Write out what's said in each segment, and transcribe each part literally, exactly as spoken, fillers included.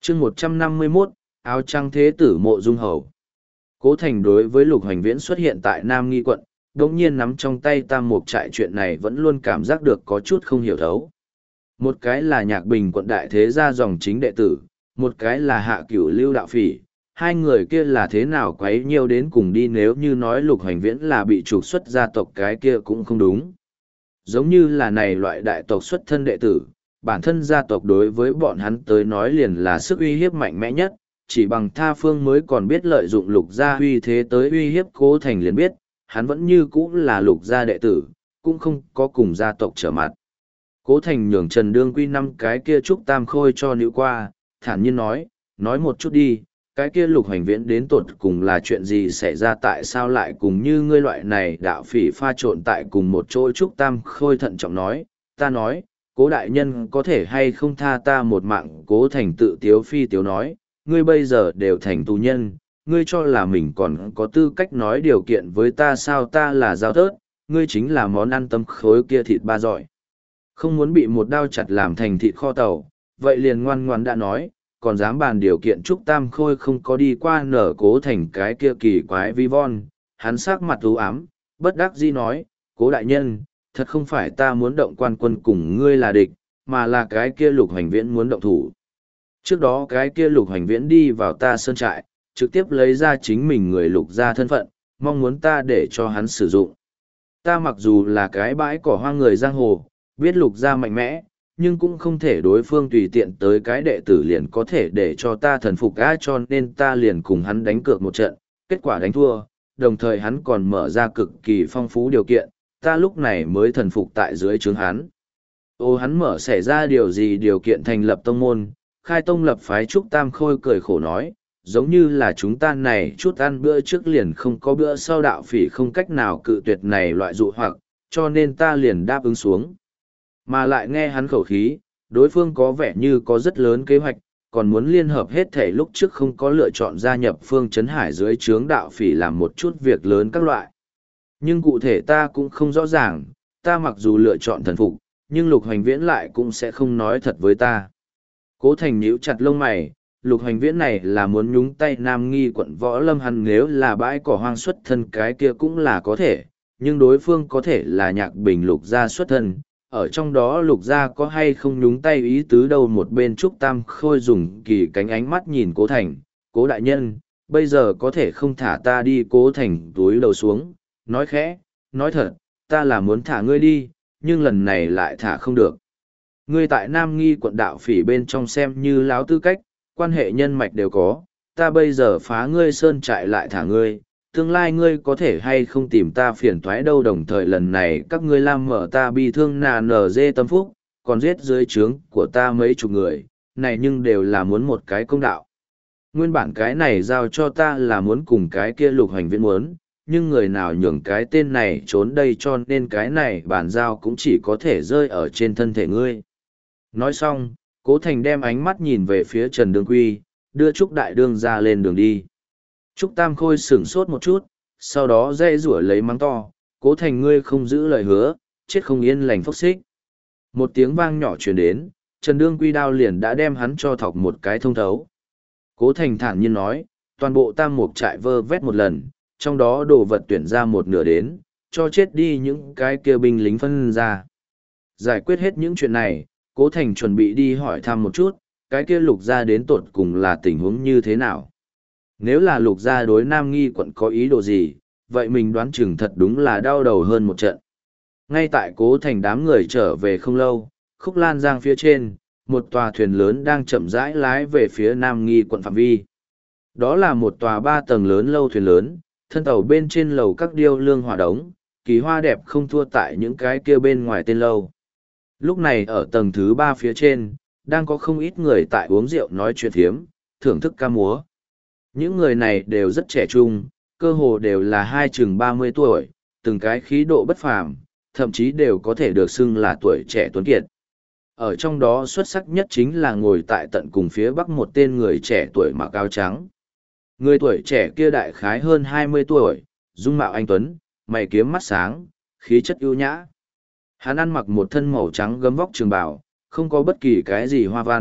chương một trăm năm mươi mốt, áo trắng thế tử mộ dung hầu. Cố Thành đối với Lục Hoành Viễn xuất hiện tại Nam Nghi quận, đột nhiên nắm trong tay Tam Mục trại chuyện này vẫn luôn cảm giác được có chút không hiểu thấu. Một cái là Nhạc Bình quận đại thế gia dòng chính đệ tử, một cái là Hạ Cửu Lưu đạo phỉ, hai người kia là thế nào quấy nhiều đến cùng đi, nếu như nói Lục Hoành Viễn là bị trục xuất gia tộc cái kia cũng không đúng. Giống như là này loại đại tộc xuất thân đệ tử, bản thân gia tộc đối với bọn hắn tới nói liền là sức uy hiếp mạnh mẽ nhất, chỉ bằng tha phương mới còn biết lợi dụng Lục gia uy thế tới uy hiếp Cố Thành liền biết, hắn vẫn như cũ là Lục gia đệ tử, cũng không có cùng gia tộc trở mặt. Cố Thành nhường Trần Đương Quy năm cái kia trúc tam khôi cho nữ qua, thản nhiên nói, nói một chút đi, cái kia Lục Hoành Viễn đến tột cùng là chuyện gì xảy ra, tại sao lại cùng như ngươi loại này đạo phỉ pha trộn tại cùng một chỗ. Trúc tam khôi thận trọng nói, ta nói, Cố đại nhân có thể hay không tha ta một mạng. Cố Thành tự tiếu phi tiếu nói, ngươi bây giờ đều thành tù nhân, ngươi cho là mình còn có tư cách nói điều kiện với ta sao? Ta là giao tớt, ngươi chính là món ăn tâm khối kia thịt ba giỏi. Không muốn bị một đao chặt làm thành thịt kho tàu, vậy liền ngoan ngoan đã nói, còn dám bàn điều kiện. Trúc tam khôi không có đi qua nở Cố Thành cái kia kỳ quái vi von, hắn sắc mặt u ám, bất đắc dĩ nói, Cố đại nhân, thật không phải ta muốn động quan quân cùng ngươi là địch, mà là cái kia Lục Hoành Viễn muốn động thủ. Trước đó cái kia Lục Hoành Viễn đi vào ta sơn trại, trực tiếp lấy ra chính mình người Lục gia thân phận, mong muốn ta để cho hắn sử dụng. Ta mặc dù là cái bãi cỏ hoang người giang hồ, biết Lục gia mạnh mẽ, nhưng cũng không thể đối phương tùy tiện tới cái đệ tử liền có thể để cho ta thần phục á, cho nên ta liền cùng hắn đánh cược một trận, kết quả đánh thua, đồng thời hắn còn mở ra cực kỳ phong phú điều kiện, ta lúc này mới thần phục tại dưới trướng hắn. Ô hắn mở xảy ra điều gì điều kiện? Thành lập tông môn, khai tông lập phái. Trúc tam khôi cười khổ nói, giống như là chúng ta này chút ăn bữa trước liền không có bữa sau, đạo phỉ không cách nào cự tuyệt này loại dụ hoặc, cho nên ta liền đáp ứng xuống. Mà lại nghe hắn khẩu khí, đối phương có vẻ như có rất lớn kế hoạch, còn muốn liên hợp hết thể lúc trước không có lựa chọn gia nhập Phương Trấn Hải dưới trướng đạo phỉ làm một chút việc lớn các loại. Nhưng cụ thể ta cũng không rõ ràng, ta mặc dù lựa chọn thần phục, nhưng Lục Hoành Viễn lại cũng sẽ không nói thật với ta. Cố Thành nhíu chặt lông mày, Lục Hoành Viễn này là muốn nhúng tay Nam Nghi quận Võ Lâm, hắn nếu là bãi cỏ hoang xuất thân cái kia cũng là có thể, nhưng đối phương có thể là Nhạc Bình Lục gia xuất thân, ở trong đó Lục gia có hay không nhúng tay ý tứ đâu. Một bên Trúc tam khôi dùng kỳ cánh ánh mắt nhìn Cố Thành, Cố đại nhân, bây giờ có thể không thả ta đi? Cố Thành túi đầu xuống, nói khẽ, nói thật, ta là muốn thả ngươi đi, nhưng lần này lại thả không được. Ngươi tại Nam Nghi quận đạo phỉ bên trong xem như láo tư cách, quan hệ nhân mạch đều có, ta bây giờ phá ngươi sơn trại lại thả ngươi, tương lai ngươi có thể hay không tìm ta phiền toái đâu. Đồng thời lần này các ngươi làm mở ta bi thương nà nở dê tâm phúc, còn giết dưới trướng của ta mấy chục người, này nhưng đều là muốn một cái công đạo. Nguyên bản cái này giao cho ta là muốn cùng cái kia Lục Hoành Viễn muốn, nhưng người nào nhường cái tên này trốn đây, cho nên cái này bản giao cũng chỉ có thể rơi ở trên thân thể ngươi. Nói xong, Cố Thành đem ánh mắt nhìn về phía Trần Đương Quy, đưa Trúc Đại Đương ra lên đường đi. Trúc Tam Khôi sửng sốt một chút, sau đó dây rủa lấy mắng to, Cố Thành ngươi không giữ lời hứa, chết không yên lành phốc xích. Một tiếng vang nhỏ truyền đến, Trần Đương Quy đao liền đã đem hắn cho thọc một cái thông thấu. Cố Thành thản nhiên nói, toàn bộ Tam Mục trại vơ vét một lần, trong đó đồ vật tuyển ra một nửa đến, cho chết đi những cái kia binh lính phân ra. Giải quyết hết những chuyện này, Cố Thành chuẩn bị đi hỏi thăm một chút, cái kia Lục gia đến tột cùng là tình huống như thế nào. Nếu là Lục gia đối Nam Nghi quận có ý đồ gì, vậy mình đoán chừng thật đúng là đau đầu hơn một trận. Ngay tại Cố Thành đám người trở về không lâu, Khúc Lan Giang phía trên, một tòa thuyền lớn đang chậm rãi lái về phía Nam Nghi quận phạm vi. Đó là một tòa ba tầng lớn lâu thuyền lớn, thân tàu bên trên lầu các điêu lương hỏa đống, kỳ hoa đẹp không thua tại những cái kia bên ngoài tên lâu. Lúc này ở tầng thứ ba phía trên, đang có không ít người tại uống rượu nói chuyện thiếm, thưởng thức ca múa. Những người này đều rất trẻ trung, cơ hồ đều là hai chừng ba mươi tuổi, từng cái khí độ bất phàm, thậm chí đều có thể được xưng là tuổi trẻ tuấn kiệt. Ở trong đó xuất sắc nhất chính là ngồi tại tận cùng phía bắc một tên người trẻ tuổi mặc áo trắng. Người tuổi trẻ kia đại khái hơn hai mươi tuổi, dung mạo anh tuấn, mày kiếm mắt sáng, khí chất ưu nhã. Hắn ăn mặc một thân màu trắng gấm vóc trường bào, không có bất kỳ cái gì hoa văn,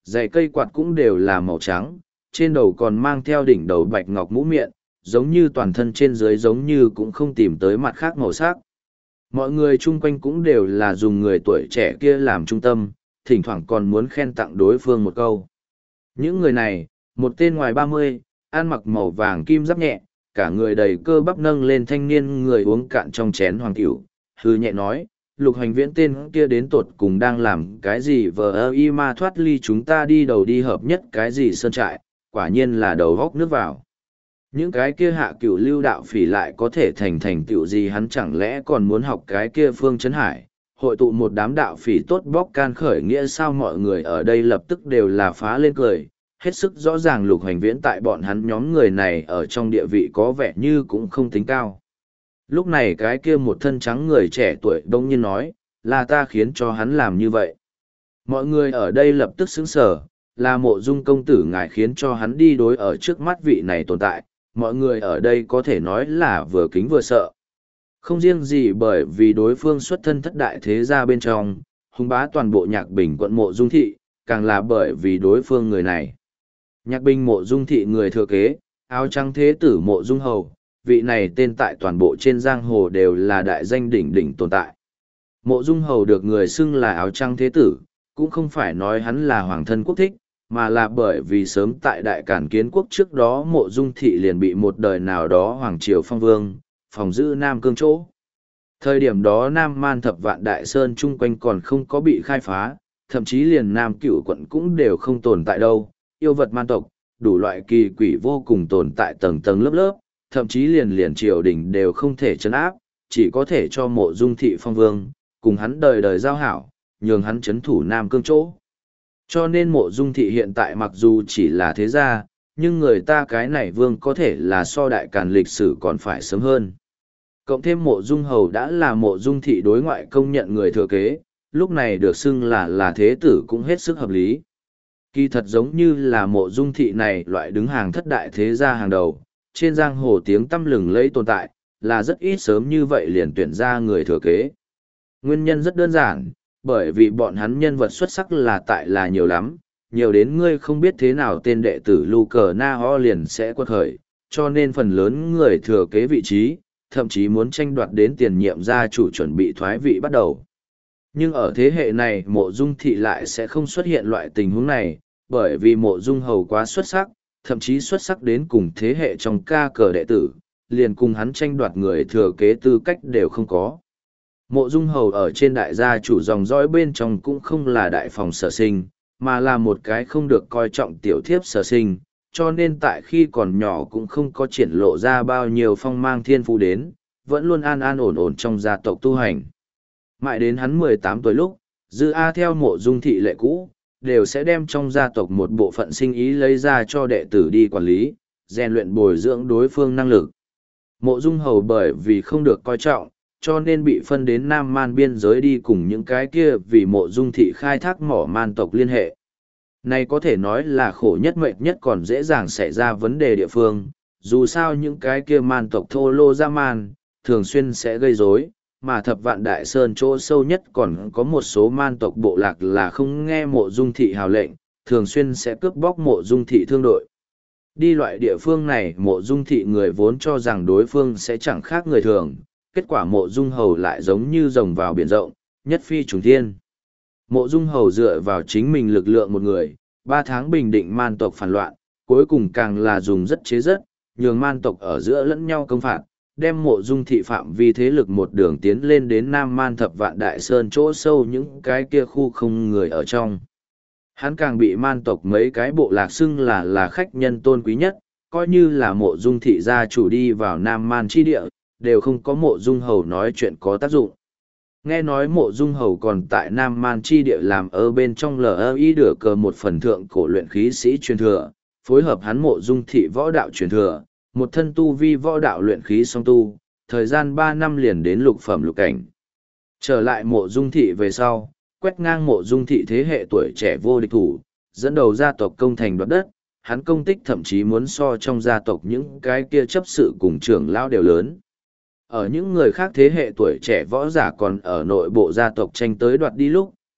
Giày cây quạt cũng đều là màu trắng, trên đầu còn mang theo đỉnh đầu bạch ngọc mũ miệng, giống như toàn thân trên dưới giống như cũng không tìm tới mặt khác màu sắc. Mọi người chung quanh cũng đều là dùng người tuổi trẻ kia làm trung tâm, thỉnh thoảng còn muốn khen tặng đối phương một câu. Những người này, một tên ngoài ba mươi, ăn mặc màu vàng kim giáp nhẹ, cả người đầy cơ bắp nâng lên thanh niên người uống cạn trong chén hoàng tiểu, hư nhẹ nói, Lục Hoành Viễn tên kia đến tột cùng đang làm cái gì vờ ơ y ma thoát ly chúng ta đi đầu đi hợp nhất cái gì sơn trại, quả nhiên là đầu góc nước vào. Những cái kia hạ cửu lưu đạo phỉ lại có thể thành thành tựu gì, hắn chẳng lẽ còn muốn học cái kia Phương Trấn Hải, hội tụ một đám đạo phỉ tốt bóc can khởi nghĩa sao? Mọi người ở đây lập tức đều là phá lên cười, hết sức rõ ràng Lục Hoành Viễn tại bọn hắn nhóm người này ở trong địa vị có vẻ như cũng không tính cao. Lúc này cái kia một thân trắng người trẻ tuổi đông nhiên nói, là ta khiến cho hắn làm như vậy. Mọi người ở đây lập tức sững sờ, là Mộ Dung công tử ngài khiến cho hắn đi đối ở trước mắt vị này tồn tại, mọi người ở đây có thể nói là vừa kính vừa sợ. Không riêng gì bởi vì đối phương xuất thân thất đại thế gia bên trong, hùng bá toàn bộ Nhạc Bình quận Mộ Dung thị, càng là bởi vì đối phương người này. Nhạc Bình Mộ Dung thị người thừa kế, áo trắng thế tử Mộ Dung hầu, vị này tên tại toàn bộ trên giang hồ đều là đại danh đỉnh đỉnh tồn tại. Mộ Dung hầu được người xưng là áo trắng thế tử, cũng không phải nói hắn là hoàng thân quốc thích, mà là bởi vì sớm tại đại cản kiến quốc trước đó Mộ Dung thị liền bị một đời nào đó hoàng triều phong vương, phòng giữ Nam Cương chỗ. Thời điểm đó Nam Man thập vạn đại sơn chung quanh còn không có bị khai phá, thậm chí liền Nam Cửu quận cũng đều không tồn tại đâu, yêu vật man tộc, đủ loại kỳ quỷ vô cùng tồn tại tầng tầng lớp lớp, thậm chí liền liền triều đình đều không thể chấn áp, chỉ có thể cho Mộ Dung thị phong vương, cùng hắn đời đời giao hảo, nhường hắn chấn thủ Nam Cương chỗ. Cho nên Mộ Dung thị hiện tại mặc dù chỉ là thế gia, nhưng người ta cái này vương có thể là so đại càn lịch sử còn phải sớm hơn. Cộng thêm Mộ Dung hầu đã là Mộ Dung thị đối ngoại công nhận người thừa kế, lúc này được xưng là là thế tử cũng hết sức hợp lý. Kỳ thật giống như là Mộ Dung thị này loại đứng hàng thất đại thế gia hàng đầu, trên giang hồ tiếng tăm lừng lẫy tồn tại, là rất ít sớm như vậy liền tuyển ra người thừa kế. Nguyên nhân rất đơn giản, bởi vì bọn hắn nhân vật xuất sắc là tại là nhiều lắm, nhiều đến ngươi không biết thế nào tên đệ tử Lu Cờ Na Ho liền sẽ quật khởi, cho nên phần lớn người thừa kế vị trí, thậm chí muốn tranh đoạt đến tiền nhiệm gia chủ chuẩn bị thoái vị bắt đầu. Nhưng ở thế hệ này Mộ Dung thị lại sẽ không xuất hiện loại tình huống này, bởi vì Mộ Dung hầu quá xuất sắc, thậm chí xuất sắc đến cùng thế hệ trong ca cờ đệ tử, liền cùng hắn tranh đoạt người thừa kế tư cách đều không có. Mộ Dung hầu ở trên đại gia chủ dòng dõi bên trong cũng không là đại phòng sở sinh, mà là một cái không được coi trọng tiểu thiếp sở sinh, cho nên tại khi còn nhỏ cũng không có triển lộ ra bao nhiêu phong mang thiên phú đến, vẫn luôn an an ổn ổn trong gia tộc tu hành. Mãi đến hắn mười tám tuổi lúc, Dư A theo Mộ Dung thị lệ cũ, đều sẽ đem trong gia tộc một bộ phận sinh ý lấy ra cho đệ tử đi quản lý, rèn luyện bồi dưỡng đối phương năng lực. Mộ Dung hầu bởi vì không được coi trọng, cho nên bị phân đến Nam Man biên giới đi cùng những cái kia vì Mộ Dung thị khai thác mỏ man tộc liên hệ. Này có thể nói là khổ nhất mệt nhất còn dễ dàng xảy ra vấn đề địa phương, dù sao những cái kia man tộc thô lô ra man, thường xuyên sẽ gây rối, mà thập vạn đại sơn chỗ sâu nhất còn có một số man tộc bộ lạc là không nghe Mộ Dung thị hào lệnh, thường xuyên sẽ cướp bóc Mộ Dung thị thương đội. Đi loại địa phương này Mộ Dung thị người vốn cho rằng đối phương sẽ chẳng khác người thường, kết quả Mộ Dung hầu lại giống như rồng vào biển rộng, nhất phi trùng thiên. Mộ Dung hầu dựa vào chính mình lực lượng một người, ba tháng bình định man tộc phản loạn, cuối cùng càng là dùng rất chế rất, nhường man tộc ở giữa lẫn nhau công phạt, đem Mộ Dung thị phạm vi thế lực một đường tiến lên đến Nam Man thập vạn đại sơn chỗ sâu những cái kia khu không người ở trong. Hắn càng bị man tộc mấy cái bộ lạc xưng là là khách nhân tôn quý nhất, coi như là Mộ Dung thị gia chủ đi vào Nam Man chi địa, đều không có Mộ Dung hầu nói chuyện có tác dụng. Nghe nói Mộ Dung hầu còn tại Nam Man chi địa làm ở bên trong lờ ơ y đửa cờ một phần thượng cổ luyện khí sĩ truyền thừa, phối hợp hắn Mộ Dung thị võ đạo truyền thừa, một thân tu vi võ đạo luyện khí song tu, thời gian ba năm liền đến lục phẩm lục cảnh. Trở lại Mộ Dung thị về sau, quét ngang Mộ Dung thị thế hệ tuổi trẻ vô địch thủ, dẫn đầu gia tộc công thành đoạt đất, hắn công tích thậm chí muốn so trong gia tộc những cái kia chấp sự cùng trưởng lão đều lớn. Ở những người khác thế hệ tuổi trẻ võ giả còn ở nội bộ gia tộc tranh tới đoạt đi lúc,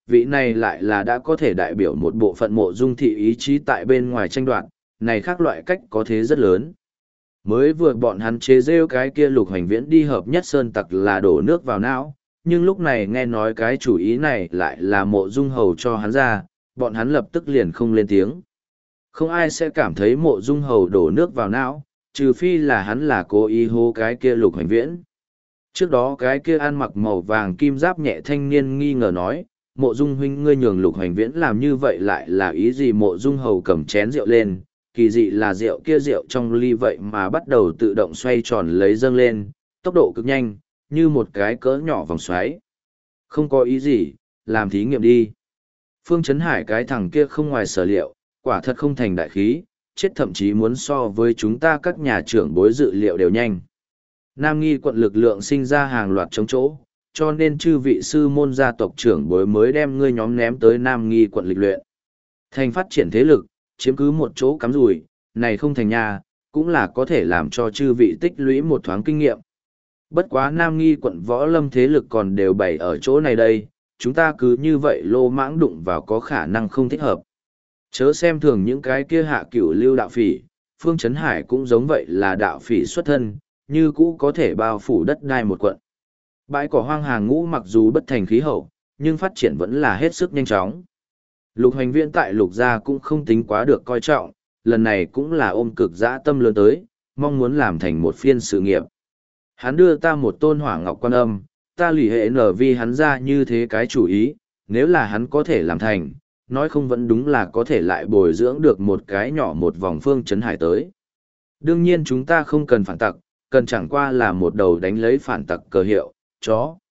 vị này lại là đã có thể đại biểu một bộ phận mộ dung thị ý chí tại bên ngoài tranh đoạt, này khác loại cách có thế rất lớn. Mới vừa bọn hắn chế rêu cái kia Lục Hoành Viễn đi hợp nhất sơn tặc là đổ nước vào não, nhưng lúc này nghe nói cái chủ ý này lại là mộ dung hầu cho hắn ra, bọn hắn lập tức liền không lên tiếng. Không ai sẽ cảm thấy mộ dung hầu đổ nước vào não, trừ phi là hắn là cố ý hô cái kia Lục Hoành Viễn. Trước đó cái kia ăn mặc màu vàng kim giáp nhẹ thanh niên nghi ngờ nói, mộ dung huynh ngươi nhường Lục Hoành Viễn làm như vậy lại là ý gì? Mộ dung hầu cầm chén rượu lên, kỳ dị là rượu kia rượu trong ly vậy mà bắt đầu tự động xoay tròn lấy dâng lên, tốc độ cực nhanh, như một cái cỡ nhỏ vòng xoáy. Không có ý gì, làm thí nghiệm đi. Phương Chấn Hải cái thằng kia không ngoài sở liệu, quả thật không thành đại khí, chết thậm chí muốn so với chúng ta các nhà trưởng bối dự liệu đều nhanh. Nam Nghi quận lực lượng sinh ra hàng loạt chống chỗ, cho nên chư vị sư môn gia tộc trưởng bối mới đem ngươi nhóm ném tới Nam Nghi quận lịch luyện. Thành phát triển thế lực, chiếm cứ một chỗ cắm rủi, này không thành nhà, cũng là có thể làm cho chư vị tích lũy một thoáng kinh nghiệm. Bất quá Nam Nghi quận võ lâm thế lực còn đều bày ở chỗ này đây, chúng ta cứ như vậy lô mãng đụng vào có khả năng không thích hợp. Chớ xem thường những cái kia hạ cửu lưu đạo phỉ, Phương Chấn Hải cũng giống vậy là đạo phỉ xuất thân, như cũ có thể bao phủ đất đai một quận. Bãi cỏ hoang hàng ngũ mặc dù bất thành khí hậu, nhưng phát triển vẫn là hết sức nhanh chóng. Lục Hoành Viễn tại Lục gia cũng không tính quá được coi trọng, lần này cũng là ôm cực dã tâm lớn tới, mong muốn làm thành một phiên sự nghiệp. Hắn đưa ta một tôn hỏa ngọc quan âm, ta lì hệ nở vì hắn ra như thế cái chủ ý, nếu là hắn có thể làm thành, nói không vẫn đúng là có thể lại bồi dưỡng được một cái nhỏ một vòng Phương Chấn Hải tới. Đương nhiên chúng ta không cần phản tặc, cần chẳng qua là một đầu đánh lấy phản tặc cờ hiệu, chó.